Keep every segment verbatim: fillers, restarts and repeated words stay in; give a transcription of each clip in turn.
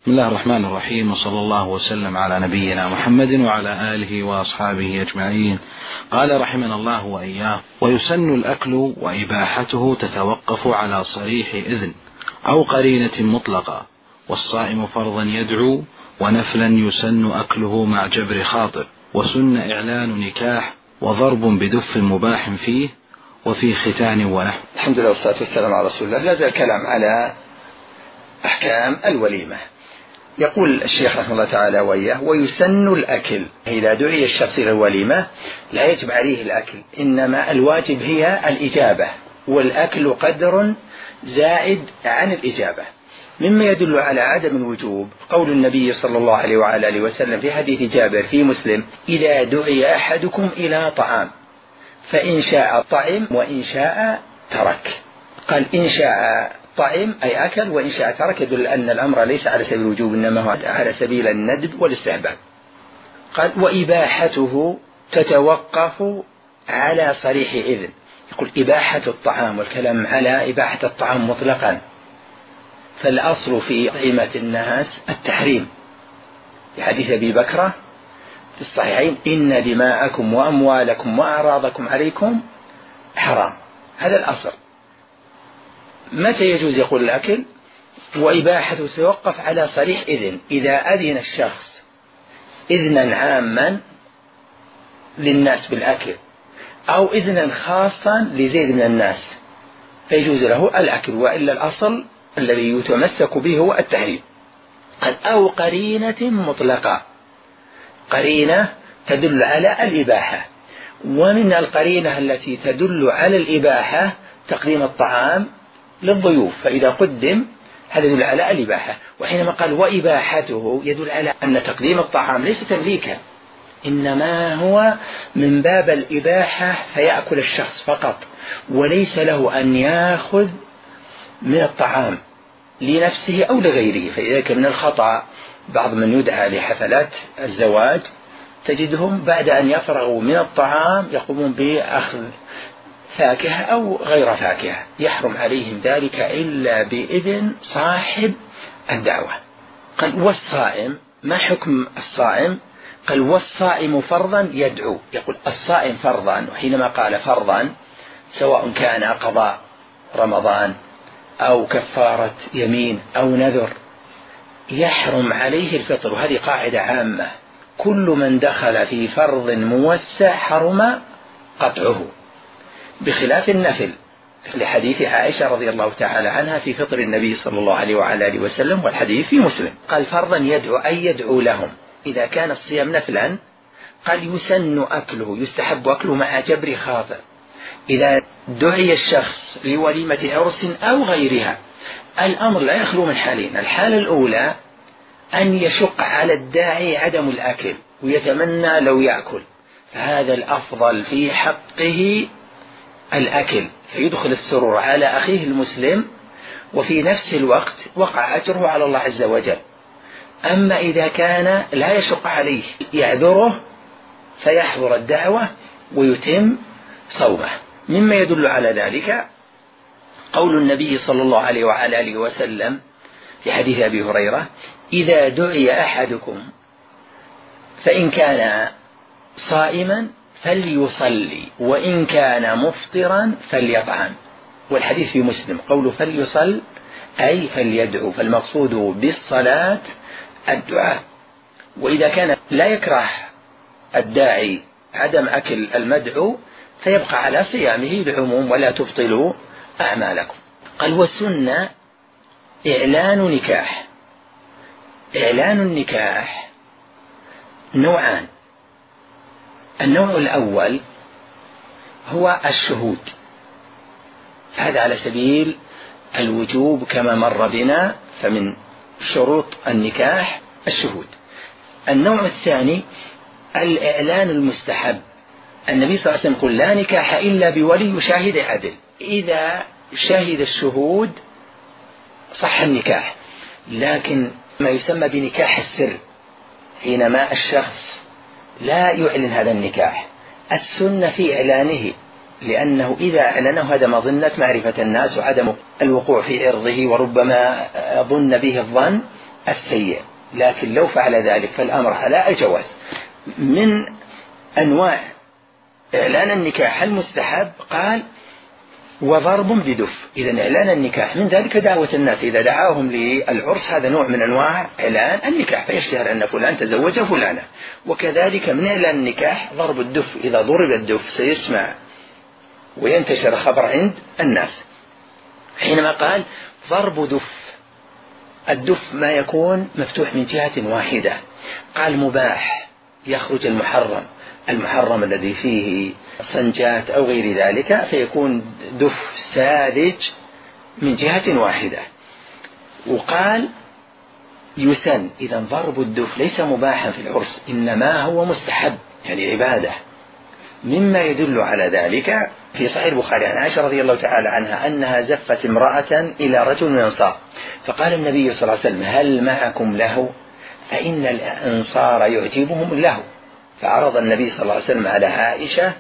بسم الله الرحمن الرحيم، وصلى الله وسلم على نبينا محمد وعلى آله وأصحابه أجمعين. قال رحمنا الله وإياه: ويسن الأكل وإباحته تتوقف على صريح إذن أو قرينة مطلقة، والصائم فرضا يدعو، ونفلا يسن أكله مع جبر خاطر، وسن إعلان نكاح، وضرب بدف مباح فيه، وفي ختان ونحو. الحمد لله والصلاة والسلام على رسول الله. لا زال الكلام على أحكام الوليمة. يقول الشيخ رحمه الله تعالى وإياه: ويسن الأكل. إذا دعي الشخص إلى الوليمة لا يجب عليه الأكل، إنما الواجب هي الإجابة، والأكل قدر زائد عن الإجابة. مما يدل على عدم الوجوب قول النبي صلى الله عليه وعلى آله وسلم في حديث جابر في مسلم: إذا دعي أحدكم إلى طعام فإن شاء طعم وإن شاء ترك. قال إن شاء طعم أي أكل، وإن شاء ترك، يدل أن الأمر ليس على سبيل الوجوب إنما هو على سبيل الندب والاستحباب. قال وإباحته تتوقف على صريح إذن. يقول إباحة الطعام، والكلام على إباحة الطعام مطلقا، فالأصل في طعيمة الناس التحريم، في حديث أبي بكرة في الصحيحين: إن دماءكم وأموالكم وأعراضكم عليكم حرام. هذا الأصل. متى يجوز؟ يقول الأكل وإباحته تتوقف على صريح إذن، إذا أذن الشخص إذنا عاما للناس بالأكل، أو إذنا خاصا لزيد من الناس، فيجوز له الأكل، وإلا الأصل الذي يتمسك به هو التحريم. أو قرينة مطلقة، قرينة تدل على الإباحة. ومن القرينة التي تدل على الإباحة تقديم الطعام للضيوف، فإذا قدم هذا يدل على الإباحة. وحينما قال وإباحته يدل على أن تقديم الطعام ليس تمليكا، إنما هو من باب الإباحة، فيأكل الشخص فقط، وليس له أن يأخذ من الطعام لنفسه أو لغيره. فإذا من الخطأ بعض من يدعى لحفلات الزواج تجدهم بعد أن يفرغوا من الطعام يقومون بأخذ فاكهة أو غير فاكهة، يحرم عليهم ذلك إلا بإذن صاحب الدعوة. قال والصائم، ما حكم الصائم؟ قال والصائم فرضا يدعو. يقول الصائم فرضا، وحينما قال فرضا سواء كان قضاء رمضان أو كفارة يمين أو نذر يحرم عليه الفطر. وهذه قاعدة عامة: كل من دخل في فرض موسع حرم قطعه، بخلاف النفل، لحديث عائشة رضي الله تعالى عنها في فطر النبي صلى الله عليه وعلى آله وسلم، والحديث في مسلم. قال فرضا يدعو أي يدعو لهم. إذا كان الصيام نفلا قال يسن أكله، يستحب أكله مع جبر خاطر. إذا دعي الشخص لوليمة عرس أو غيرها الأمر لا يخلو من حالين: الحالة الأولى أن يشق على الداعي عدم الأكل ويتمنى لو يأكل، فهذا الأفضل في حقه الأكل، فيدخل السرور على أخيه المسلم، وفي نفس الوقت وقع أجره على الله عز وجل. أما إذا كان لا يشق عليه يعذره فيحضر الدعوة ويتم صومه. مما يدل على ذلك قول النبي صلى الله عليه وعلى آله وسلم في حديث أبي هريرة: إذا دعي أحدكم فإن كان صائما فليصلي وإن كان مفطرا فليطعم. والحديث في مسلم قوله فليصل أي فليدعو، فالمقصود بالصلاة الدعاء. وإذا كان لا يكره الداعي عدم أكل المدعو فيبقى على صيامه لعموم ولا تبطلوا أعمالكم. قال والسنة إعلان نكاح. إعلان النكاح نوعان: النوع الأول هو الشهود، هذا على سبيل الوجوب كما مر بنا، فمن شروط النكاح الشهود. النوع الثاني الإعلان المستحب. النبي صلى الله عليه وسلم يقول لا نكاح إلا بولي شاهد عدل. إذا شهد الشهود صح النكاح، لكن ما يسمى بنكاح السر حينما الشخص لا يعلن هذا النكاح، السنة في إعلانه، لأنه إذا أعلنه هذا مظنة معرفة الناس وعدم الوقوع في عرضه، وربما ظن به الظن السيء، لكن لو فعل ذلك فالأمر على الجواز. من أنواع إعلان النكاح المستحب قال وضرب بدف. إذا إعلان النكاح من ذلك دعوة الناس، إذا دعاهم للعرس هذا نوع من أنواع إعلان النكاح، فيشتهر أن فلان تزوج فلانة. وكذلك من إعلان النكاح ضرب الدف، إذا ضرب الدف سيسمع وينتشر خبر عند الناس. حينما قال ضرب دف، الدف ما يكون مفتوح من جهة واحدة. قال مباح، يخرج المحرم، المحرم الذي فيه صنجات أو غير ذلك، فيكون دف ساذج من جهة واحدة. وقال يسن، إذا ضرب الدف ليس مباحا في العرس، إنما هو مستحب يعني عبادة. مما يدل على ذلك في صحيح البخاري عن عائشة رضي الله تعالى عنها أنها زفت امرأة إلى رجل من الأنصار، فقال النبي صلى الله عليه وسلم هل معكم له؟ فإن الأنصار يعجبهم اللهو. فعرض النبي صلى الله عليه وسلم على عائشة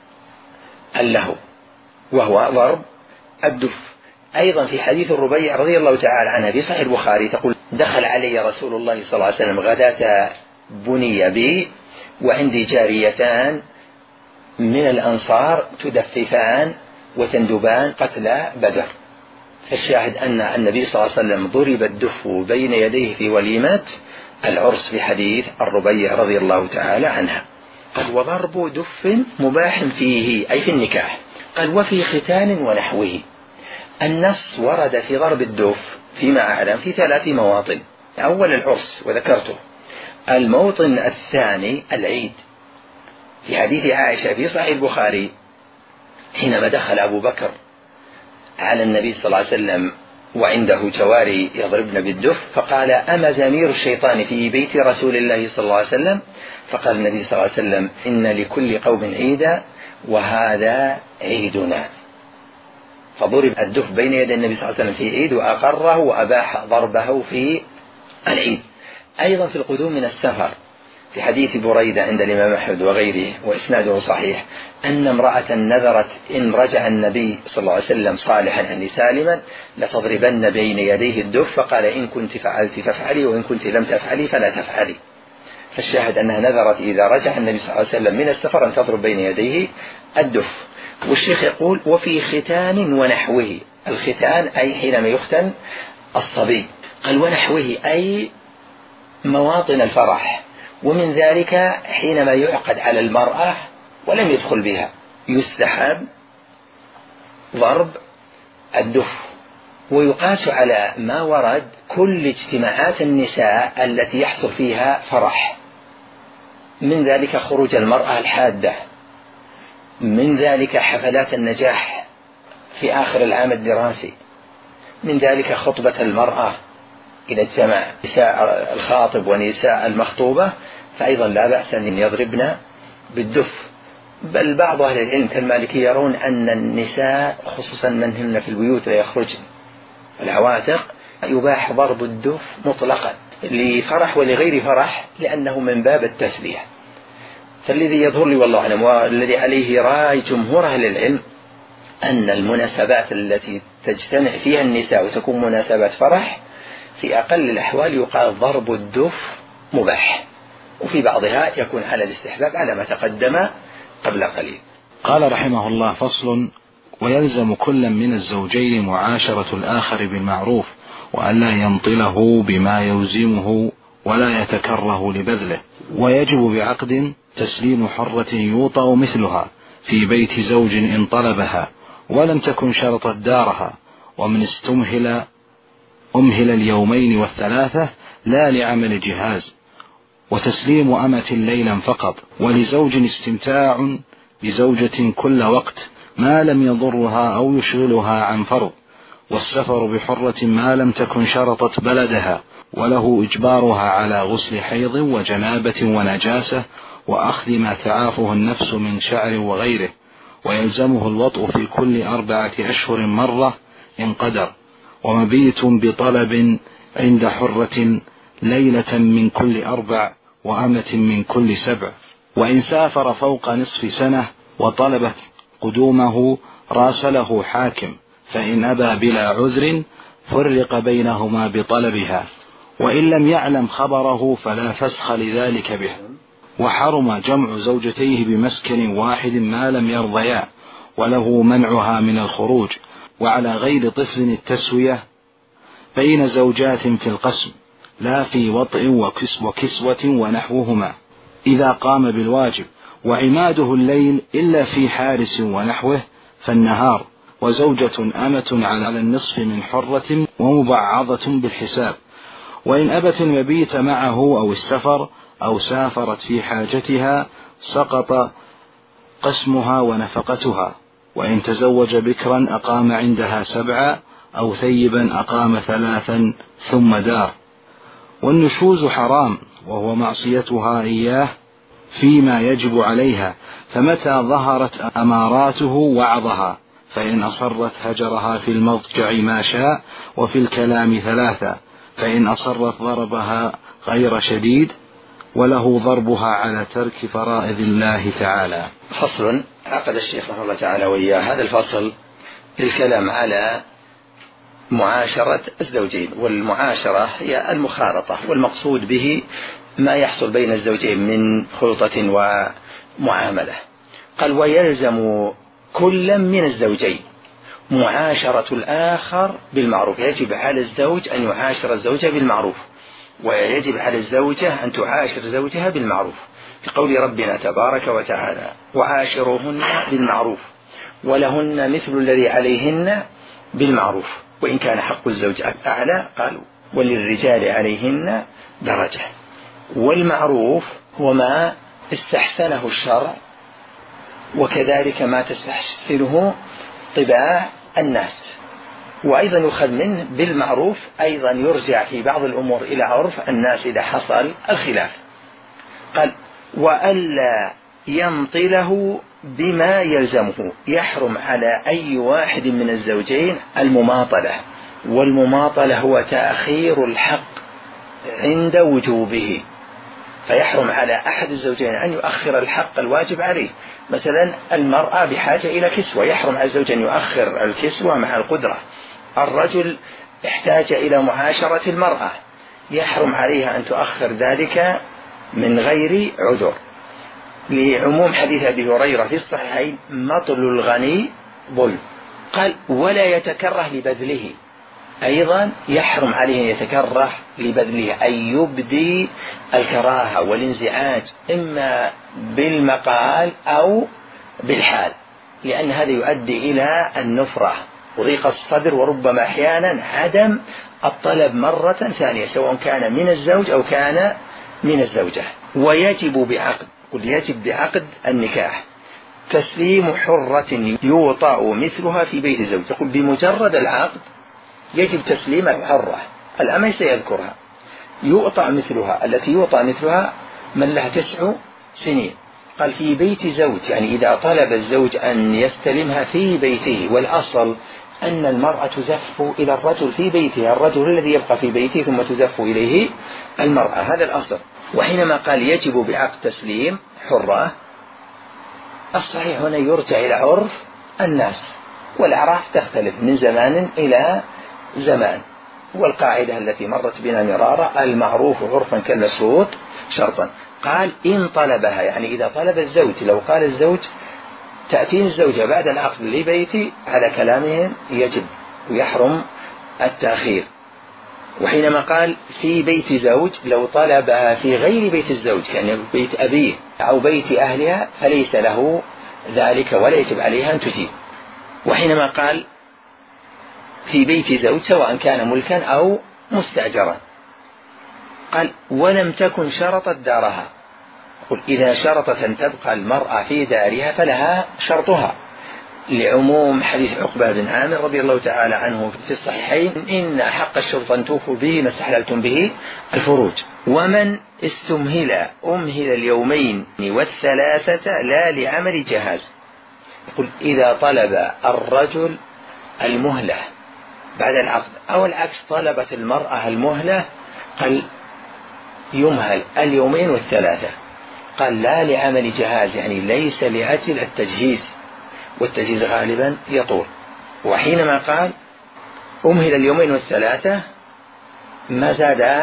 اللهو وهو ضرب الدف. أيضا في حديث الربيع رضي الله تعالى عنها في صحيح البخاري تقول دخل علي رسول الله صلى الله عليه وسلم غداة بني بي وعندي جاريتان من الأنصار تدففان وتندبان قتل بدر. فالشاهد أن النبي صلى الله عليه وسلم ضرب الدف بين يديه في وليمة العرس في حديث الربيع رضي الله تعالى عنها. قال وضرب دف مباح فيه أي في النكاح. قال وفي ختان ونحوه. النص ورد في ضرب الدف فيما أعلم في ثلاث مواطن. أول العرس وذكرته، الموطن الثاني العيد. في حديث عائشة في صحيح البخاري حينما دخل أبو بكر على النبي صلى الله عليه وسلم وعنده جواري يضربن بالدف، فقال أما زمير الشيطان في بيت رسول الله صلى الله عليه وسلم؟ فقال النبي صلى الله عليه وسلم إن لكل قوم عيدا وهذا عيدنا. فضرب الدف بين يدي النبي صلى الله عليه وسلم في عيد وأقره وأباح ضربه في العيد. أيضا في القدوم من السفر في حديث بريدة عند الإمام أحمد وغيره وإسناده صحيح أن امرأة نذرت إن رجع النبي صلى الله عليه وسلم صالحا يعني سالما لتضربن بين يديه الدف، فقال إن كنت فعلت فافعلي وإن كنت لم تفعلي فلا تفعلي. فالشاهد أنها نذرت إذا رجع النبي صلى الله عليه وسلم من السفر أن تضرب بين يديه الدف. والشيخ يقول وفي ختان ونحوه. الختان أي حينما يختن الصبي. قال ونحوه أي مواطن الفرح، ومن ذلك حينما يعقد على المرأة ولم يدخل بها يستحب ضرب الدف. ويقاس على ما ورد كل اجتماعات النساء التي يحصل فيها فرح، من ذلك خروج المرأة الحادة، من ذلك حفلات النجاح في آخر العام الدراسي، من ذلك خطبة المرأة إذا اجتمع نساء الخاطب ونساء المخطوبة، فأيضا لا بأس أن يضربن بالدف. بل بعض أهل العلم كالمالكي يرون أن النساء خصوصا من هن في البيوت ويخرجن العواتق يباح ضرب الدف مطلقا لفرح ولغير فرح، لأنه من باب التسلية. فالذي يظهر لي والله أعلم والذي عليه راي جمهور أهل العلم أن المناسبات التي تجتمع فيها النساء وتكون مناسبات فرح في أقل الأحوال يقال ضرب الدف مباح، وفي بعضها يكون على الاستحباب على ما تقدم قبل قليل. قال رحمه الله فصل: ويلزم كل من الزوجين معاشرة الآخر بالمعروف، وألا ينطله بما يوزمه ولا يتكره لبذله. ويجب بعقد تسليم حرة يوطأ مثلها في بيت زوج إن طلبها ولم تكن شرطت دارها، ومن استمهل أمهل اليومين والثلاثة لا لعمل جهاز، وتسليم أمة ليلا فقط. ولزوج استمتاع بزوجة كل وقت ما لم يضرها أو يشغلها عن فرض، والسفر بحرة ما لم تكن شرطت بلدها، وله إجبارها على غسل حيض وجنابة ونجاسة وأخذ ما تعافه النفس من شعر وغيره. ويلزمه الوطء في كل أربعة أشهر مرة إن قدر، ومبيت بطلب عند حرة ليلة من كل أربع وأمة من كل سبع. وإن سافر فوق نصف سنة وطلبت قدومه راسله حاكم، فإن أبى بلا عذر فرق بينهما بطلبها. وإن لم يعلم خبره فلا فسخ لذلك به. وحرم جمع زوجتيه بمسكن واحد ما لم يرضيا، وله منعها من الخروج. وعلى غير طفل التسوية بين زوجات في القسم، لا في وطئ وكسوة ونحوهما إذا قام بالواجب. وعماده الليل إلا في حارس ونحوه فالنهار. وزوجة أمة على النصف من حرة ومبعضة بالحساب. وإن أبت المبيت معه أو السفر أو سافرت في حاجتها سقط قسمها ونفقتها. وإن تزوج بكرا أقام عندها سبعا، أو ثيبا أقام ثلاثا ثم دار. والنشوز حرام، وهو معصيتها إياه فيما يجب عليها، فمتى ظهرت أماراته وعظها، فإن أصرت هجرها في المضجع ما شاء، وفي الكلام ثلاثة، فإن أصرت ضربها غير شديد، وله ضربها على ترك فرائض الله تعالى. فصل. عقد الشيخ رحمه الله تعالى وإياه هذا الفصل للكلام على معاشرة الزوجين. والمعاشرة هي المخالطة، والمقصود به ما يحصل بين الزوجين من خلطة ومعاملة. قال: ويلزم كل من الزوجين معاشرة الآخر بالمعروف. يجب على الزوج أن يعاشر الزوجة بالمعروف، ويجب على الزوجة أن تعاشر زوجها بالمعروف، لقول ربنا تبارك وتعالى: وعاشروهن بالمعروف ولهن مثل الذي عليهن بالمعروف وإن كان حق الزوج أعلى. قالوا: وللرجال عليهن درجة. والمعروف هو ما استحسنه الشرع، وكذلك ما تستحسنه طباع الناس. وأيضا يؤخذ منه بالمعروف أيضا يرجع في بعض الأمور إلى عرف الناس إذا حصل الخلاف. قال: وألا ينطله بما يلزمه. يحرم على أي واحد من الزوجين المماطلة. والمماطلة هو تأخير الحق عند وجوبه، فيحرم على أحد الزوجين أن يؤخر الحق الواجب عليه. مثلا المرأة بحاجة إلى كسوة، يحرم على الزوج أن يؤخر الكسوة مع القدرة. الرجل احتاج إلى معاشرة المرأة، يحرم عليها أن تؤخر ذلك من غير عذر، لعموم حديث أبي هريرة في الصحيحين: مطل الغني ظلم. قال: ولا يتكره لبذله. أيضا يحرم عليه أن يتكره لبذله، أن يبدي الكراهة والانزعاج إما بالمقال أو بالحال، لأن هذا يؤدي إلى النفرة وضيق الصدر، وربما أحيانا عدم الطلب مرة ثانية، سواء كان من الزوج أو كان من الزوجة. ويجب بعقد، قل يجب بعقد النكاح تسليم حرة يوطأ مثلها في بيت الزوج. يقول بمجرد العقد يجب تسليم الحرة، الأمة سيذكرها، يوطأ مثلها. التي يوطأ مثلها من لها تسع سنين. قال في بيت زوج، يعني إذا طلب الزوج أن يستلمها في بيته. والأصل أن المرأة تزف إلى الرجل في بيته، الرجل الذي يبقى في بيته ثم تزف إليه المرأة، هذا الأصل. وحينما قال يجب بعقد تسليم حرة، الصحيح هنا يرجع إلى عرف الناس، والأعراف تختلف من زمان إلى زمان. والقاعدة التي مرت بنا مرارا: المعروف عرفا كالمسروط شرطا. قال إن طلبها، يعني إذا طلب الزوج، لو قال الزوج تأتين الزوجة بعد العقد لبيتي، على كلامهم يجب ويحرم التأخير. وحينما قال في بيت زوج، لو طلبها في غير بيت الزوج، يعني بيت أبيه أو بيت أهلها، فليس له ذلك ولا يجب عليها أن تجيب. وحينما قال في بيت زوج، سواء كان ملكا أو مستأجرا، قال ولم تكن شرطت دارها. قل إذا شرطت أن تبقى المرأة في دارها فلها شرطها، لعموم حديث عقبة بن عامر رضي الله تعالى عنه في الصحيحين: إن حق الشرط أن توفوا به ما استحللتم به الفروج. ومن استمهل أمهل اليومين والثلاثة لا لعمل جهاز. يقول إذا طلب الرجل المهلة بعد العقد، أو العكس طلبت المرأة المهلة، قال يمهل اليومين والثلاثة. قال لا لعمل جهاز، يعني ليس لأجل التجهيز، والتجهيز غالبا يطول. وحينما قال أمهل اليومين والثلاثة ما زاد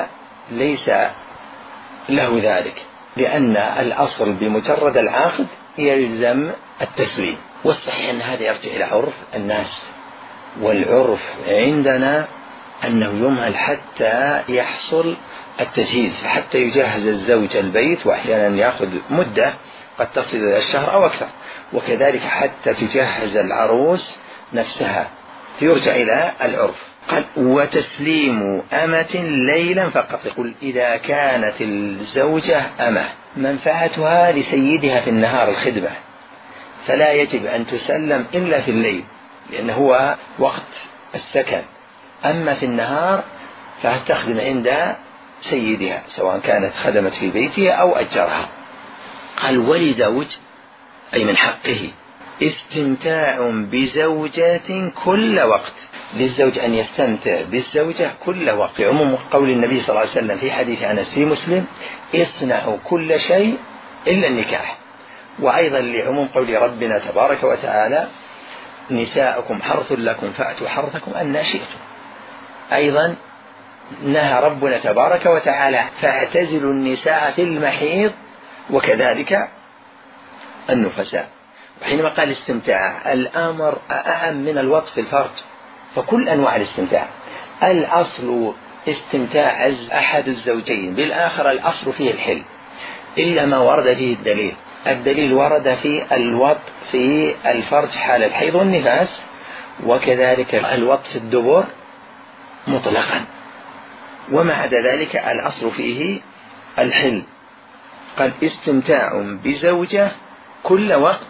ليس له ذلك، لأن الأصل بمجرد العقد يلزم التسليم. والصحيح أن هذا يرجع إلى عرف الناس، والعرف عندنا أنه يمهل حتى يحصل التجهيز، حتى يجهز الزوج البيت، وأحيانا يأخذ مدة قد تصل إلى الشهر أو أكثر، وكذلك حتى تجهز العروس نفسها، فيرجع إلى العرف. قال وتسليم أمة ليلا فقط. يقول إذا كانت الزوجة أمة منفعتها لسيدها في النهار الخدمة، فلا يجب أن تسلم إلا في الليل، لأنه هو وقت السكن. أما في النهار فهتخدم عند سيدها، سواء كانت خدمت في بيتها أو أجرها. قال ولزوج، أي من حقه استمتاع بزوجات كل وقت، للزوج أن يستمتع بالزوجة كل وقت، عموم قول النبي صلى الله عليه وسلم في حديث أنس في مسلم اصنعوا كل شيء إلا النكاح. وأيضا لعموم قول ربنا تبارك وتعالى نساؤكم حرث لكم فأتوا حرثكم أن شئتم. أيضا نهى ربنا تبارك وتعالى فاعتزلوا النساء في المحيض وكذلك النفساء. وحينما قال استمتاع الأمر أعم من الوطء في الفرج، فكل أنواع الاستمتاع. الأصل استمتاع أحد الزوجين بالآخر، الأصل فيه الحل، إلا ما ورد فيه الدليل. الدليل ورد في الوطء في الفرج حال الحيض والنفاس، وكذلك الوطء في الدبر مطلقا، وما عدا ذلك الأصل فيه الحل. قد استمتاع بزوجة كل وقت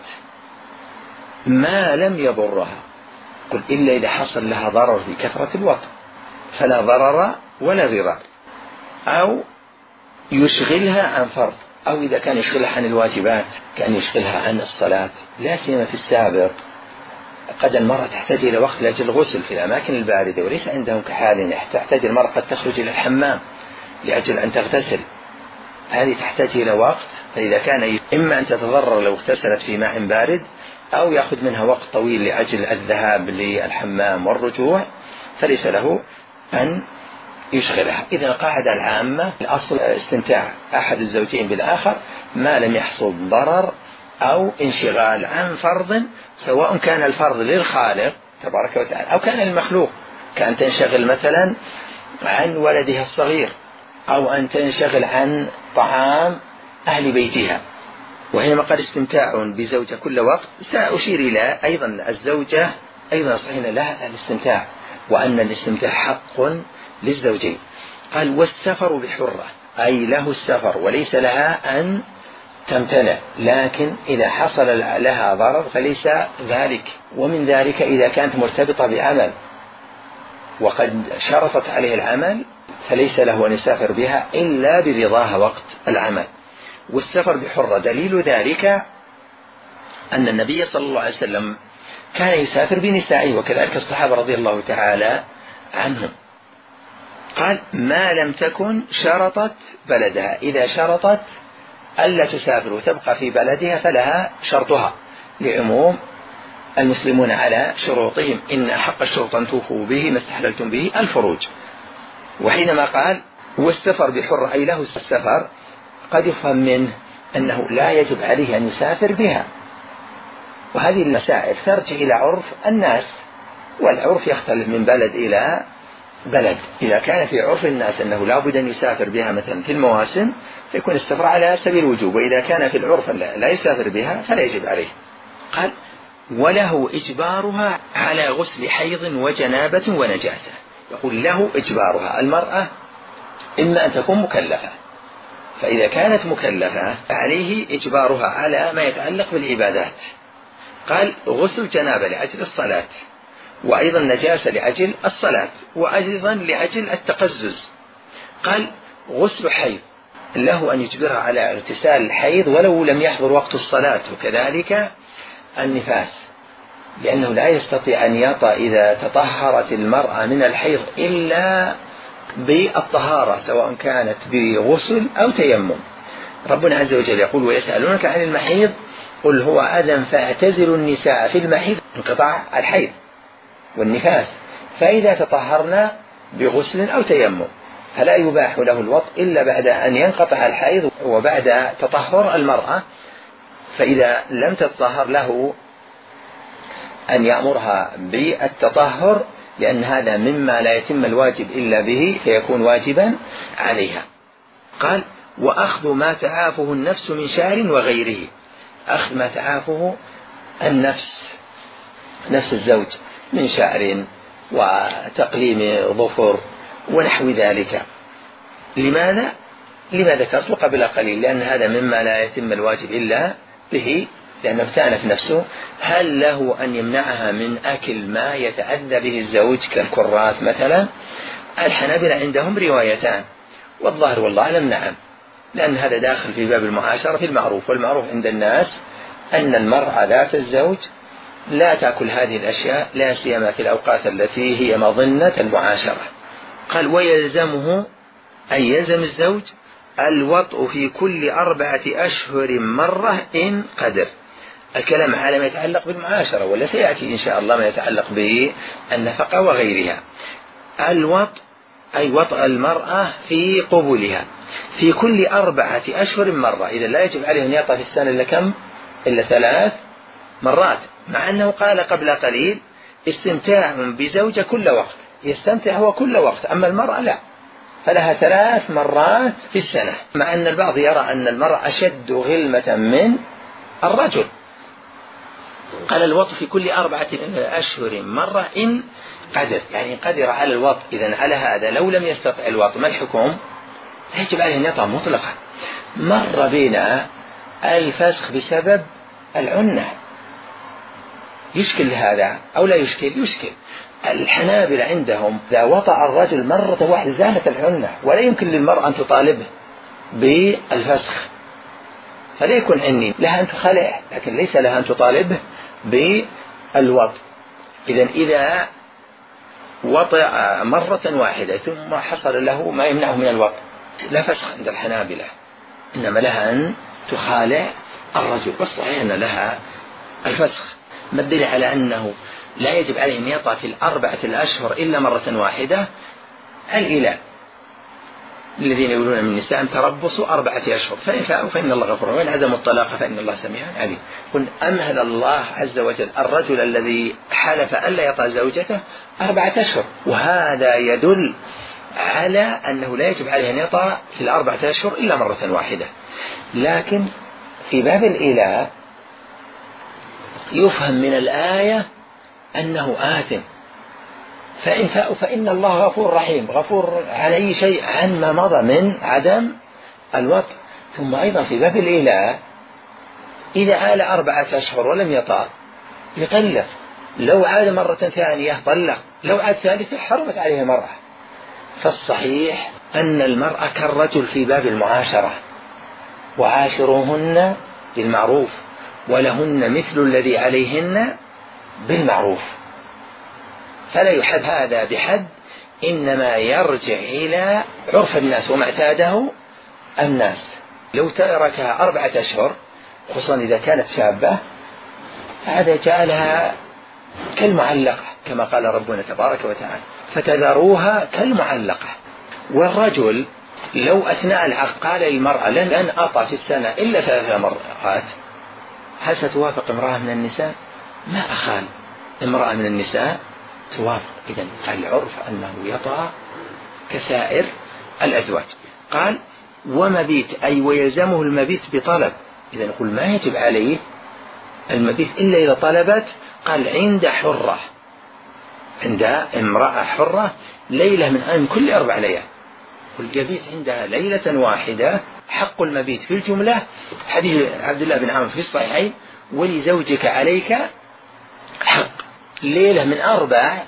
ما لم يضرها، قل إلا إذا حصل لها ضرر في كثرة الوطء فلا ضرر ولا ضرار، أو يشغلها عن فرض، أو إذا كان يشغلها عن الواجبات كان يشغلها عن الصلاة. لا سيما في السابق قد المرأة تحتاج إلى وقت لأجل الغسل في الأماكن الباردة، وليس عندهم كحالنا، تحتاج المرأة قد تخرج إلى الحمام لأجل أن تغتسل، هذه تحتاج إلى وقت. فإذا كان إما أن تتضرر لو اغتسلت في ماء بارد، أو يأخذ منها وقت طويل لأجل الذهاب للحمام والرجوع، فليس له أن يشغلها. إذا القاعدة العامة الأصل استمتاع أحد الزوجين بالآخر ما لم يحصل ضرر أو انشغال عن فرض، سواء كان الفرض للخالق تبارك وتعالى أو كان المخلوق، كأن تنشغل مثلا عن ولدها الصغير، أو أن تنشغل عن طعام أهل بيتها. وحينما قال استمتاع بزوجة كل وقت، سأشير إلى أيضا الزوجة أيضا صحيح لها الاستمتاع، وأن الاستمتاع حق للزوجين. قال والسفر بحرة، أي له السفر وليس لها أن تمتنع، لكن إذا حصل لها ضرر فليس ذلك. ومن ذلك إذا كانت مرتبطة بعمل وقد شرطت عليه العمل فليس له أن يسافر بها إلا برضاها وقت العمل. والسفر بحرة دليل ذلك أن النبي صلى الله عليه وسلم كان يسافر بنسائه، وكذلك الصحابة رضي الله تعالى عنهم. قال ما لم تكن شرطت بلدها، إذا شرطت ألا تسافر وتبقى في بلدها فلها شرطها، لعموم المسلمون على شروطهم، إن حق الشرط أن توفوا به ما استحللتم به الفروج. وحينما قال والسفر بحرة أي له السفر، قد يفهم منه أنه لا يجب عليه أن يسافر بها، وهذه المسائل ترجع إلى عرف الناس، والعرف يختلف من بلد إلى بلد. إذا كان في عرف الناس أنه لا بد أن يسافر بها مثلا في المواسم فيكون السفر على سبيل الوجوب، وإذا كان في العرف لا يسافر بها فلا يجب عليه. قال وله إجبارها على غسل حيض وجنابة ونجاسة. يقول له إجبارها، المرأة إما أن تكون مكلفة، فإذا كانت مكلفة عليه إجبارها على ما يتعلق بالعبادات. قال غسل جنابة لأجل الصلاة، وأيضا نجاسة لأجل الصلاة، وأيضا لأجل التقزز. قال غسل حيض له أن يجبرها على اغتسال الحيض ولو لم يحضر وقت الصلاة، وكذلك النفاس، لأنه لا يستطيع أن يطأ إذا تطهرت المرأة من الحيض إلا بالطهارة، سواء كانت بغسل أو تيمم. ربنا عز وجل يقول ويسألونك عن المحيض قل هو أذى فاعتزلوا النساء في المحيض، انقطاع الحيض والنفاس، فإذا تطهرنا بغسل أو تيمم. فلا يباح له الوطء إلا بعد أن ينقطع الحيض وبعد تطهر المرأة. فإذا لم تتطهر له أن يأمرها بالتطهر، لأن هذا مما لا يتم الواجب إلا به فيكون واجبا عليها. قال: وأخذ ما تعافه النفس من شعر وغيره. أخذ ما تعافه النفس، نفس الزوج، من شعر وتقليم ظفر ونحو ذلك. لماذا؟ لما ذكرت قبل قليل، لأن هذا مما لا يتم الواجب إلا به، لأنه تأنف نفسه. هل له أن يمنعها من أكل ما يتأذى به الزوج كالكرات مثلا؟ الحنابلة عندهم روايتان، والظاهر والله أعلم نعم، لأن هذا داخل في باب المعاشرة في المعروف، والمعروف عند الناس أن المرأة ذات الزوج لا تأكل هذه الأشياء، لا سيما في الأوقات التي هي مظنة المعاشرة. قال: ويلزمه أن يلزم الزوج الوطء في كل أربعة أشهر مرة إن قدر. الكلام على ما يتعلق بالمعاشرة، ولا سيأتي إن شاء الله ما يتعلق بالنفقة وغيرها. الوطء أي وطء المرأة في قبولها في كل أربعة أشهر مرة. إذا لا يجب عليه أن يطأ في السنة إلا كم؟ إلا ثلاث مرات، مع أنه قال قبل قليل استمتاع بزوجة كل وقت، يستمتع هو كل وقت، أما المرأة لا، فلها ثلاث مرات في السنة، مع أن البعض يرى أن المرأة أشد غلمة من الرجل. قال: الوطء في كل أربعة أشهر مرة إن قدر، يعني قدر على الوطء. إذن على هذا لو لم يستطع الوطء ما الحكم؟ يجب عليه أن يطأ مطلقا. مر بنا الفسخ بسبب العنة، يشكل هذا أو لا يشكل؟ يشكل. الحنابلة عندهم إذا وطأ الرجل مرة واحدة زالت العنة، ولا يمكن للمرأة أن تطالبه بالفسخ، فلا يكون عني لها أن تخلع، لكن ليس لها أن تطالبه بالوطء. إذن إذا وطئ مرة واحدة ثم حصل له ما يمنعه من الوطء لا فسخ عند الحنابلة، إنما لها أن تخالع الرجل، والصحيح أن لها الفسخ. ما الدليل على أنه لا يجب عليه أن يطأ في الأربعة الأشهر إلا مرة واحدة؟ الإله الذين يقولون من النساء تربصوا أربعة أشهر، فإن فاءوا فإن الله غفور، وإن عزموا الطلاق فإن الله سميع عليم. قل: أمهل الله عز وجل الرجل الذي حلف ألا يطأ زوجته أربعة أشهر، وهذا يدل على أنه لا يجب عليه أن يطأ في الأربعة أشهر إلا مرة واحدة. لكن في باب الإله يفهم من الآية أنه آثم، فإن فاءوا فإن الله غفور رحيم، غفور على أي شيء عن ما مضى من عدم الوطء. ثم أيضا في باب الإله إذا آل أربعة أشهر ولم يطأ يطلق، لو عاد مرة ثانية طلق، لو عاد ثالثة حرمت عليه المرأة. فالصحيح أن المرأة كالرجل في باب المعاشرة، وعاشروهن بالمعروف ولهن مثل الذي عليهن بالمعروف، فلا يحد هذا بحد، إنما يرجع إلى عرف الناس وما اعتاده الناس. لو تركها أربعة أشهر خصوصا إذا كانت شابة هذا جعلها كالمعلقة كما قال ربنا تبارك وتعالى: فتذروها كالمعلقة. والرجل لو أثناء العقد قال للمرأة لن أطأ في السنة إلا ثلاث مرات، هل ستوافق امرأة من النساء؟ ما أخال امرأة من النساء توافق. إذن العرف أنه يطأ كسائر الأزواج. قال: ومبيت أي ويلزمه المبيت بطلب. إذا نقول ما يجب عليه المبيت إلا إذا طلبت. قال: عند حرة، عند امرأة حرة ليلة من أن كل أربع ليال، والجبيت عندها ليلة واحدة. حق المبيت في الجملة حديث عبد الله بن عمرو في الصحيحين: ولزوجك عليك حق ليلة من أربع،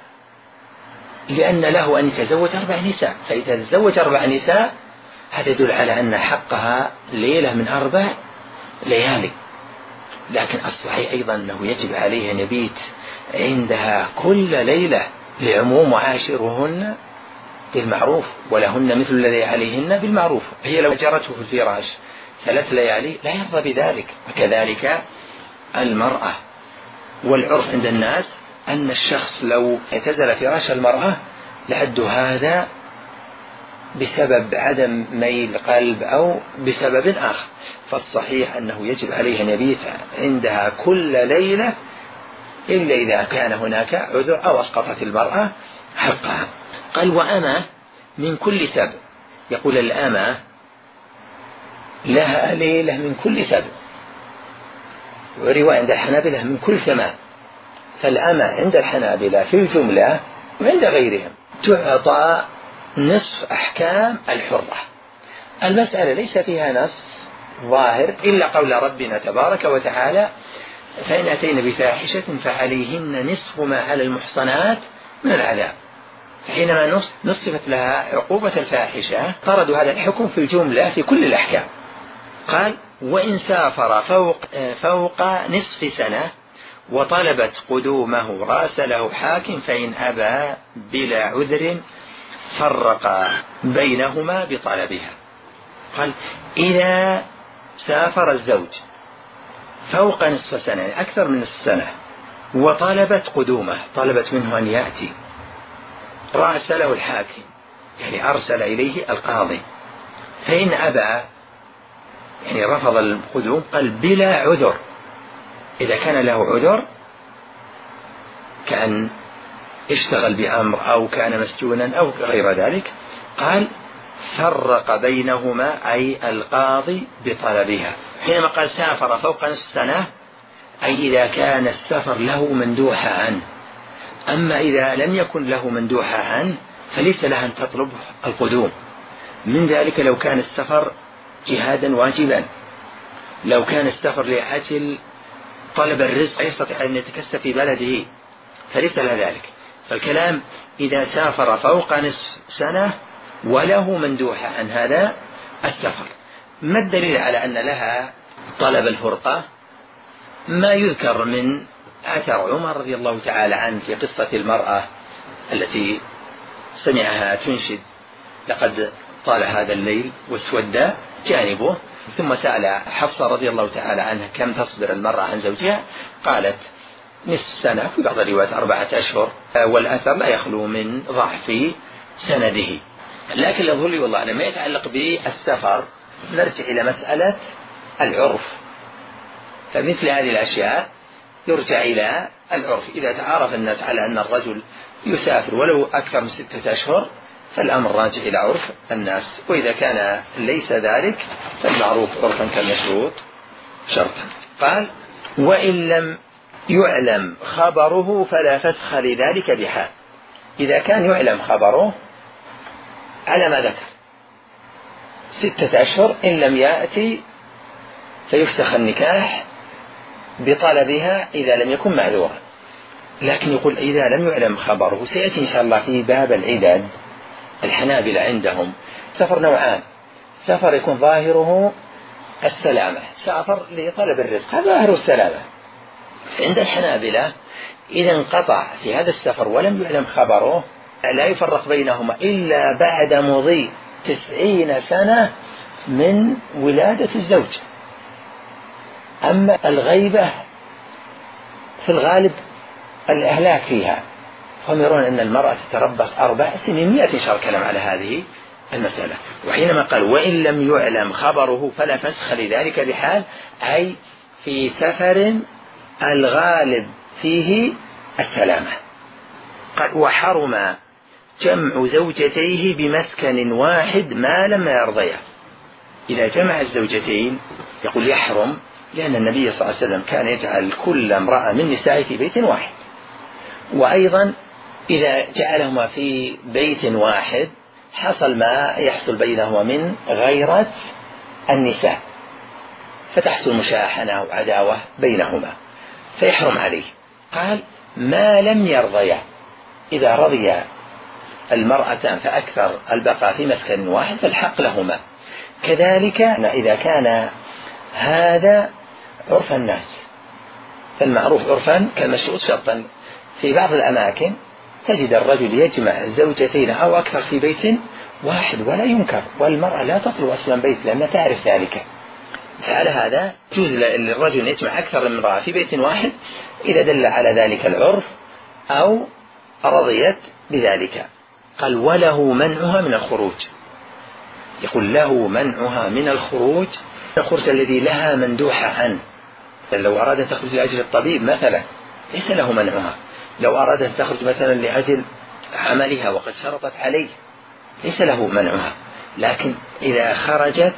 لأن له أن يتزوج أربع نساء، فإذا تزوج أربع نساء هذا يدل على أن حقها ليلة من أربع ليالي. لكن الصحيح أيضا أنه يجب عليه أن يبيت عندها كل ليلة لعموم عاشرهن بالمعروف ولهن مثل الذي عليهن بالمعروف. هي لو جرته في الفراش ثلاث ليالي لا يرضى بذلك. وكذلك المرأة، والعرف عند الناس أن الشخص لو اعتزل فراش المرأة لعد هذا بسبب عدم ميل القلب أو بسبب آخر، فالصحيح أنه يجب عليه أن يبيت عندها كل ليلة إلا إذا كان هناك عذر أو أسقطت المرأة حقها. قال وأما من كل سبع، يقول الأمة لها ليلة من كل سبع، ورواية عند الحنابلة من كل ثمان، فالأمة عند الحنابلة في الجملة وعند غيرهم تعطى نصف أحكام الحرة. المسألة ليس فيها نص ظاهر إلا قول ربنا تبارك وتعالى فإن أتينا بفاحشة فعليهن نصف ما على المحصنات من العذاب، فحينما نصفت لها عقوبة الفاحشة طردوا هذا الحكم في الجملة في كل الأحكام. قال وإن سافر فوق, فوق نصف سنة وطلبت قدومه راسله حاكم فإن أبى بلا عذر فرق بينهما بطلبها. قال إذا سافر الزوج فوق نصف سنة يعني أكثر من نصف سنة وطلبت قدومه، طلبت منه أن يأتي، راسله الحاكم يعني أرسل إليه القاضي، فإن أبى يعني رفض القدوم قال بلا عذر، إذا كان له عذر كأن اشتغل بأمر أو كان مسجونا أو غير ذلك، قال فرق بينهما أي القاضي بطلبها. حينما قال سافر فوق نصف سنة أي إذا كان السفر له مندوحة عنه، أما إذا لم يكن له مندوحة عنه فليس لها أن تطلب القدوم. من ذلك لو كان السفر جهادا واجبا، لو كان السفر لأجل طلب الرزق يستطيع أن يتكسب في بلده فليس لها ذلك. فالكلام إذا سافر فوق نصف سنة وله مندوحة عن هذا السفر. ما الدليل على أن لها طلب الفرقة؟ ما يذكر من أثر عمر رضي الله تعالى عنه في قصة المرأة التي سمعها تنشد لقد طال هذا الليل واسود جانبه، ثم سأل حفصة رضي الله تعالى عنها كم تصبر المرأة عن زوجها، قالت نصف سنة، في بعض الروايات أربعة أشهر، والأثر لا يخلو من ضعف في سنده. لكن يظهر لي والله لما يتعلق بالسفر نرجع إلى مسألة العرف، فمثل هذه الأشياء يرجع إلى العرف. إذا تعارف الناس على أن الرجل يسافر ولو أكثر من ستة أشهر فالأمر راجع إلى عرف الناس، وإذا كان ليس ذلك فالمعروف عرفا كالمشروط شرطا. قال وإن لم يعلم خبره فلا فسخ لذلك بحال. إذا كان يعلم خبره على ما ذكر ستة أشهر إن لم يأتي فيفسخ النكاح بطلبها إذا لم يكن معذورا. لكن يقول إذا لم يعلم خبره، سيأتي إن شاء الله في باب العدد الحنابلة عندهم سفر نوعان، سفر يكون ظاهره السلامة، سافر لطلب الرزق هذا ظاهر السلامة. عند الحنابلة إذا انقطع في هذا السفر ولم يعلم خبره لا يفرق بينهما إلا بعد مضي تسعين سنة من ولادة الزوج. أما الغيبة في الغالب الإهلاك فيها، هم يرون أن المرأة تتربص أربع سنين. مئة إن شاء الله كلام على هذه المسألة. وحينما قال وإن لم يعلم خبره فلا فسخ لذلك بحال، أي في سفر الغالب فيه السلامة. قال وحرم جمع زوجتيه بمسكن واحد ما لم يرضيا. إذا جمع الزوجتين يقول يحرم، لأن النبي صلى الله عليه وسلم كان يجعل كل امرأة من نسائه في بيت واحد، وأيضا إذا جعلهما في بيت واحد حصل ما يحصل بينهما من غيرة النساء، فتحصل مشاحنة وعداوة بينهما فيحرم عليه. قال ما لم يرضيا، إذا رضي المرأتان فأكثر البقاء في مسكن واحد فالحق لهما. كذلك إذا كان هذا عرف الناس، فالمعروف عرفا كالمشروط شرطا. في بعض الأماكن تجد الرجل يجمع زوجتين أو أكثر في بيت واحد ولا ينكر، والمرأة لا تطلب أصلا بيت لأنها تعرف ذلك. فعلى هذا يجوز للرجل يجمع أكثر من امرأة في بيت واحد إذا دل على ذلك العرف أو رضيت بذلك. قال وله منعها من الخروج، يقول له منعها من الخروج، الخروج الذي لها مندوحة عنه. لو أراد أن تخرج لأجل الطبيب مثلا ليس له منعها، لو أراد أن تخرج مثلا لأجل عملها وقد شرطت عليه ليس له منعها، لكن إذا خرجت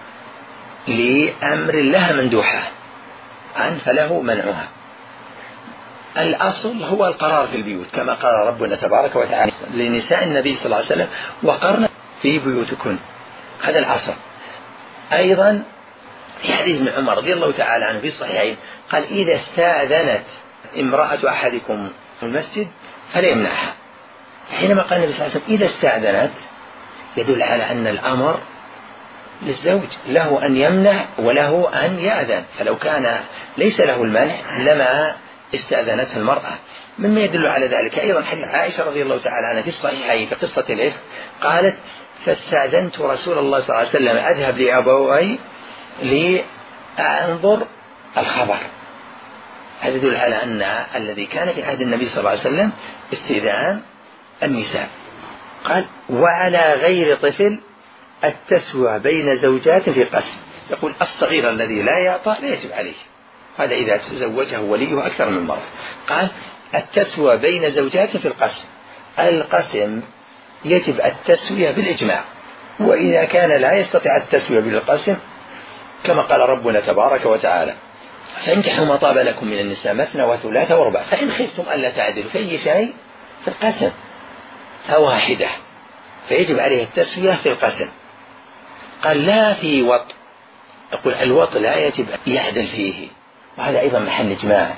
لأمر لها مندوحة عنه فله منعها. الأصل هو القرار في البيوت كما قال ربنا تبارك وتعالى لنساء النبي صلى الله عليه وسلم وقرن في بيوتكن، هذا الأصل. أيضا في حديث ابن عمر رضي الله تعالى عنه في الصحيحين قال إذا استأذنت امرأة أحدكم في المسجد فلا يمنعها. حينما قال النبي صلى الله عليه وسلم إذا استأذنت يدل على أن الأمر للزوج، له أن يمنع وله أن يأذن، فلو كان ليس له المنع لما استأذنته المرأة. مما يدل على ذلك أيضا حديث عائشة رضي الله تعالى عنها في الصحيحين في قصة الإفك قالت فاستأذنت رسول الله صلى الله عليه وسلم أذهب لأبوي لأنظر الخبر. هذا يدل على أن الذي كان في عهد النبي صلى الله عليه وسلم استئذان النساء. قال وعلى غير طفل التسوية بين زوجات في قسم، يقول الصغير الذي لا يعطى لا يجب عليه، هذا إذا تزوجه وليه أكثر من مرة. قال التسوية بين زوجات في القسم، القسم يجب التسوية بالإجماع، وإذا كان لا يستطيع التسوية بالقسم كما قال ربنا تبارك وتعالى فانكحوا ما طاب لكم من النساء مثنى وثلاث ورباع فإن خفتم ألا تعدلوا في أي شيء في القسم فواحدة، فيجب عليه التسوية في القسم. قال لا في وط، يقول الوط لا يجب يعدل فيه، وهذا أيضا محل إجماع،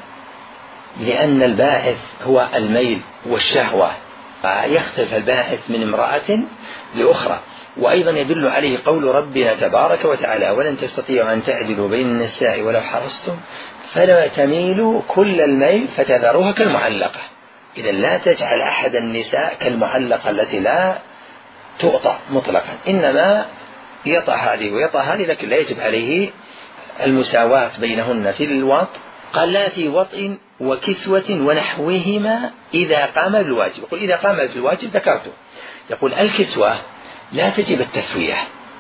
لأن الباعث هو الميل والشهوة، فيختلف الباعث من امرأة لأخرى. وأيضا يدل عليه قول ربنا تبارك وتعالى ولن تستطيعوا أن تعدلوا بين النساء ولو حرصتم فلا تميلوا كل الميل فتذروها كالمعلقة. إذا لا تجعل أحد النساء كالمعلقة التي لا تؤطى مطلقا، إنما يطأ هذه ويطأ هذه، لكن لا يجب عليه المساواة بينهن في الوط. قال لا في وطء وكسوة ونحوهما إذا قام بالواجب. يقول إذا قام بالواجب ذكرته، يقول الكسوة لا تجب التسوية،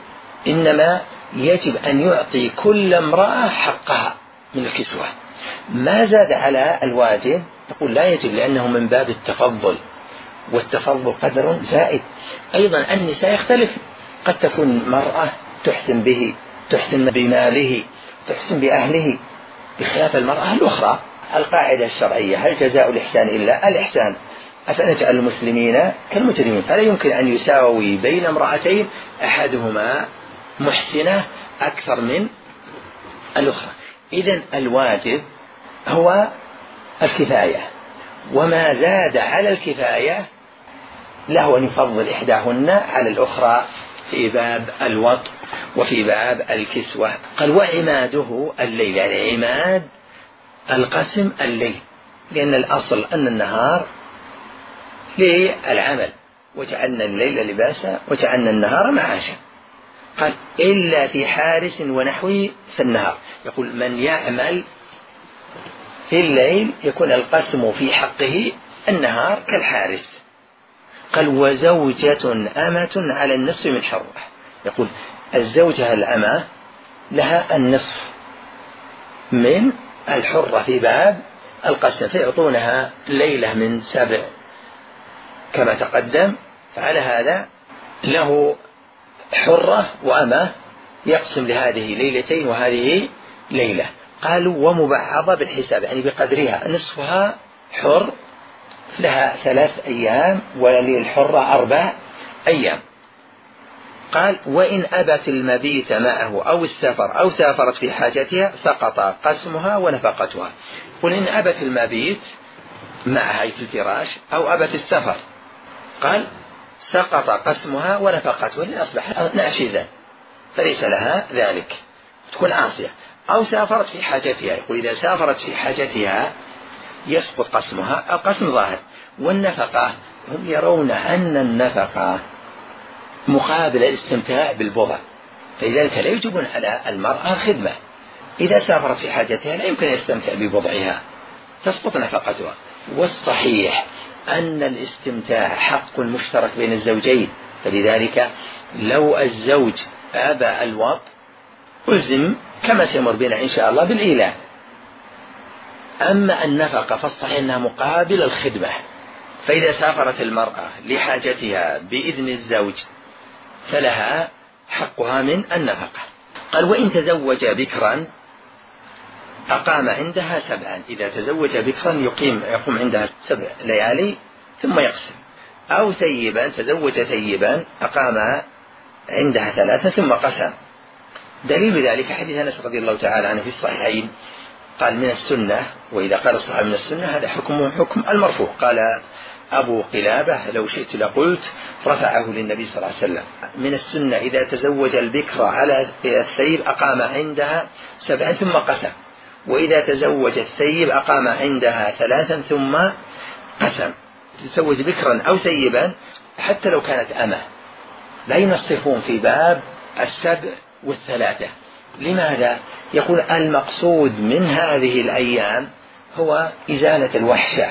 إنما يجب أن يعطي كل امرأة حقها من الكسوة، ما زاد على الواجب يقول لا يجب لأنه من باب التفضل، والتفضل قدر زائد. أيضا النساء يختلف، قد تكون مرأة تحسن به، تحسن بماله، تحسن بأهله، بخلاف المرأة الأخرى. القاعدة الشرعية هل جزاء الإحسان إلا الإحسان، أفنجعل المسلمين كالمجرمين، فلا يمكن أن يساوي بين امرأتين أحدهما محسنة أكثر من الأخرى. إذن الواجب هو الكفاية، وما زاد على الكفاية له أن يفضل إحداهن على الأخرى في باب الوط وفي باب الكسوة. قال وعماده الليل، يعني عماد القسم الليل، لأن الأصل أن النهار للعمل وجعلنا الليل لباسا وجعلنا النهار معاشا. قال إلا في حارس ونحوه في النهار، يقول من يعمل في الليل يكون القسم في حقه النهار كالحارس. قال وزوجة أمة على النصف من حرة، يقول الزوجة الأمة لها النصف من الحرة في باب القسم، فيعطونها ليلة من سبع كما تقدم، فعلى هذا له حرة وأمة يقسم لهذه ليلتين وهذه ليلة. قالوا ومبعضة بالحساب، يعني بقدرها، نصفها حر لها ثلاث أيام وللحرة أربع أيام. قال وإن أبت المبيت معه أو السفر أو سافرت في حاجتها سقط قسمها ونفقتها. قل إن أبت المبيت معها في الفراش أو أبت السفر، قال سقط قسمها ونفقتها، لأن أصبحت ناشزة فليس لها ذلك، تكون عاصية. أو سافرت في حاجتها، يقول إذا سافرت في حاجتها يسقط قسمها أو قسم ظاهر. والنفقة هم يرون أن النفقة مقابل الاستمتاع بالبضع، فلذلك لا يجبون على المرأة الخدمة. إذا سافرت في حاجتها لا يمكن يستمتع ببضعها، تسقط نفقتها. والصحيح أن الاستمتاع حق مشترك بين الزوجين، فلذلك لو الزوج أبى الوط ألزم كما سيمر بنا إن شاء الله بالإيلاء. أما النفقة فالصحيح أنها مقابل الخدمة، فإذا سافرت المرأة لحاجتها بإذن الزوج فلها حقها من النفقة. قال وإن تزوج بكرا أقام عندها سبعا، إذا تزوج بكرا يقيم يقوم عندها سبع ليالي ثم يقسم، أو ثيبا تزوج ثيبا أقام عندها ثلاثة ثم قسم. دليل ذلك حديث أنس رضي الله تعالى عنه في الصحيحين قال من السنة، وإذا قال الصحابي من السنة هذا حكمه حكم المرفوع. قال أبو قلابة لو شئت لقلت رفعه للنبي صلى الله عليه وسلم، من السنة إذا تزوج البكر على الثيب أقام عندها سبعا ثم قسم، وإذا تزوج الثيب أقام عندها ثلاثا ثم قسم. تزوج بكرا أو ثيبا حتى لو كانت أمة لا ينصفون في باب السبع والثلاثة. لماذا؟ يقول المقصود من هذه الأيام هو إزالة الوحشة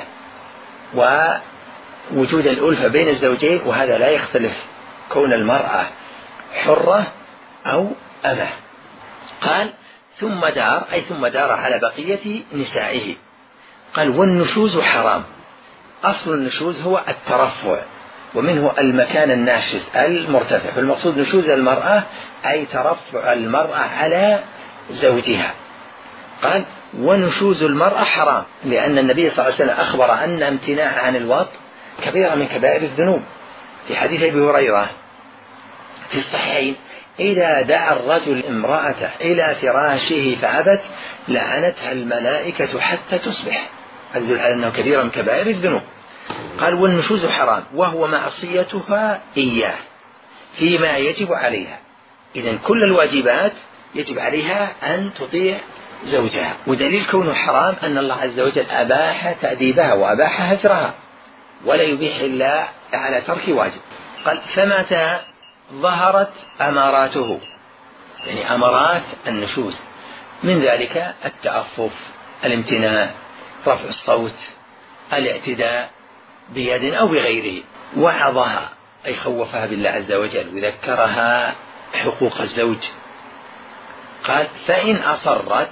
ووجود الألفة بين الزوجين، وهذا لا يختلف كون المرأة حرة أو أمة. قال ثم دار، أي ثم دار على بقية نسائه. قال والنشوز حرام. أصل النشوز هو الترفع، ومنه المكان الناشز المرتفع، فالمقصود نشوز المرأة أي ترفع المرأة على زوجها. قال ونشوز المرأة حرام، لأن النبي صلى الله عليه وسلم أخبر أن امتناع عن الوط كبيرة من كبائر الذنوب، في حديث أبي هريرة في الصحيحين إذا دعا الرجل امرأته إلى فراشه فأبت لعنتها الملائكة حتى تصبح، هذا يدل على أنه كبيرة من كبائر الذنوب. قال والنشوز حرام وهو معصيتها إياه فيما يجب عليها، إذن كل الواجبات يجب عليها أن تطيع زوجها. ودليل كونه حرام أن الله عز وجل أباح تأديبها وأباح هجرها، ولا يبيح إلا على ترك واجب. قال فمتى ظهرت أماراته، يعني أمارات النشوز، من ذلك التعفف، الامتناع، رفع الصوت، الاعتداء بيد أو بغيره، وعظها أي خوفها بالله عز وجل وذكرها حقوق الزوج. قال فإن أصرت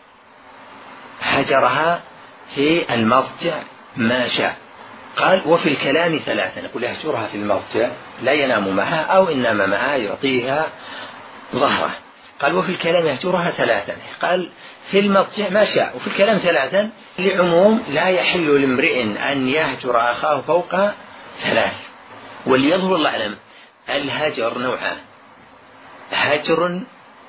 هجرها في المضجع ما شاء. قال وفي الكلام ثلاثا، يقول يهجرها في المضجع لا ينام معها أو إنما معها يعطيها ظهره. قال وفي الكلام يهجرها ثلاثا، قال في المضجع ما شاء، وفي الكلام ثلاثا لعموم لا يحل لامرئ أن يهجر أخاه فوق ثلاث. وليظهر الله أعلم الهجر نوعان، هجر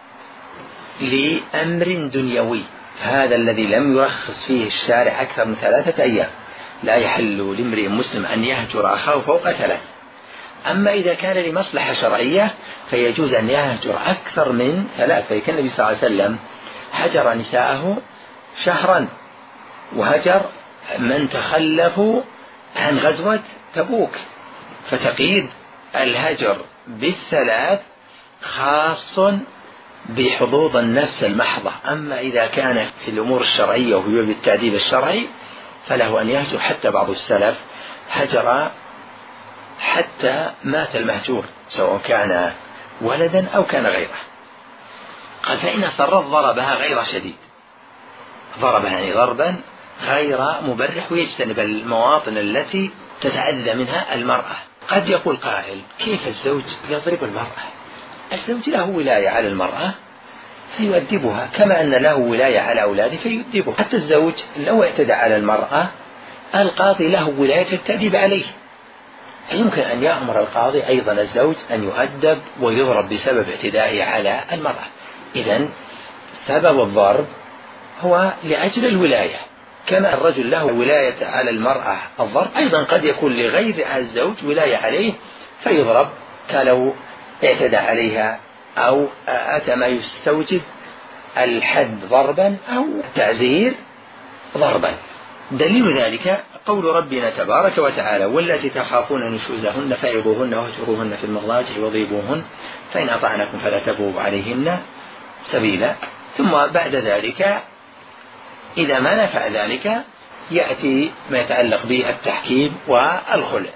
لأمر دنيوي، هذا الذي لم يرخص فيه الشارع أكثر من ثلاثة أيام، لا يحل لامرئ مسلم أن يهجر أخاه فوق ثلاث. أما إذا كان لمصلحة شرعية فيجوز أن يهجر أكثر من ثلاث، فكان النبي صلى الله عليه وسلم هجر نساءه شهرا، وهجر من تخلفوا عن غزوة تبوك. فتقييد الهجر بالثلاث خاص بحظوظ النفس المحضة. أما إذا كان في الأمور الشرعية وهو بالتأديب الشرعي فله أن يهجر، حتى بعض السلف هجر حتى مات المهجور سواء كان ولدا أو كان غيره. قال فإن أصرت ضربها غير شديد، ضربها يعني ضربا غير مبرح، ويجتنب المواطن التي تتأذى منها المرأة. قد يقول قائل كيف الزوج يضرب المرأة؟ الزوج له ولاية على المرأة فيؤدبها كما أن له ولاية على أولاده فيؤدبه. حتى الزوج لو اعتدى على المرأة القاضي له ولاية التأديب عليه، يمكن أن يأمر القاضي أيضا الزوج أن يؤدب ويضرب بسبب اعتدائه على المرأة. إذن سبب الضرب هو لأجل الولاية، كما الرجل له ولاية على المرأة الضرب، أيضا قد يكون لغير الزوج ولاية عليه فيضرب كلو اعتدى عليها أو أتى ما يستوجب الحد ضربا أو التعزير ضربا. دليل ذلك قول ربنا تبارك وتعالى والتي تخافون نشوزهن فعظوهن واهجروهن في المضاجع واضربوهن فإن أطعنكم فلا تبغوا عليهن سبيلا. ثم بعد ذلك إذا ما نفع ذلك يأتي ما يتعلق بالتحكيم والخلع،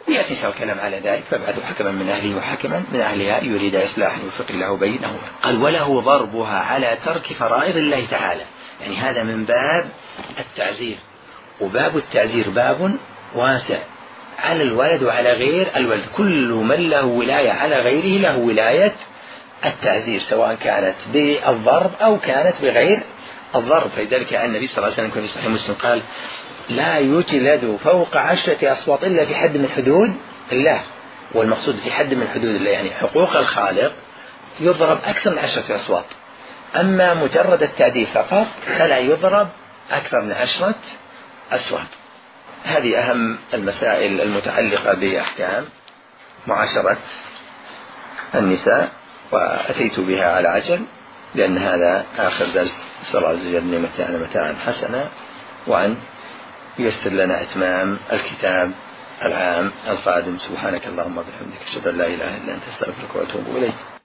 ويأتي إن شاء الله الكلام على ذلك، فابعثوا حكما من أهله وحكما من أهلها يريد إصلاحا يوفق الله بينهما. قال وله ضربها على ترك فرائض الله تعالى، يعني هذا من باب التعزير، وباب التعزير باب واسع على الولد وعلى غير الولد، كل من له ولاية على غيره له ولاية التعزير، سواء كانت بالضرب أو كانت بغير الضرب. فلذلك النبي صلى الله عليه وسلم في صحيح مسلم قال لا يجلد فوق عشرة أصوات إلا في حد من حدود الله، والمقصود في حد من حدود الله يعني حقوق الخالق يضرب أكثر من عشرة أصوات، أما مجرد التعديل فقط فلا يضرب أكثر من عشرة أصوات. هذه أهم المسائل المتعلقة بأحكام معاشرة النساء، وأتيت بها على عجل لأن هذا آخر درس، صلى الله عز وجل أن يمتعنا متاعا حسنا، وأن ييسر لنا إتمام الكتاب العام القادم. سبحانك اللهم وبحمدك أشهد أن لا إله إلا أنت أستغفرك وأتوب إليك.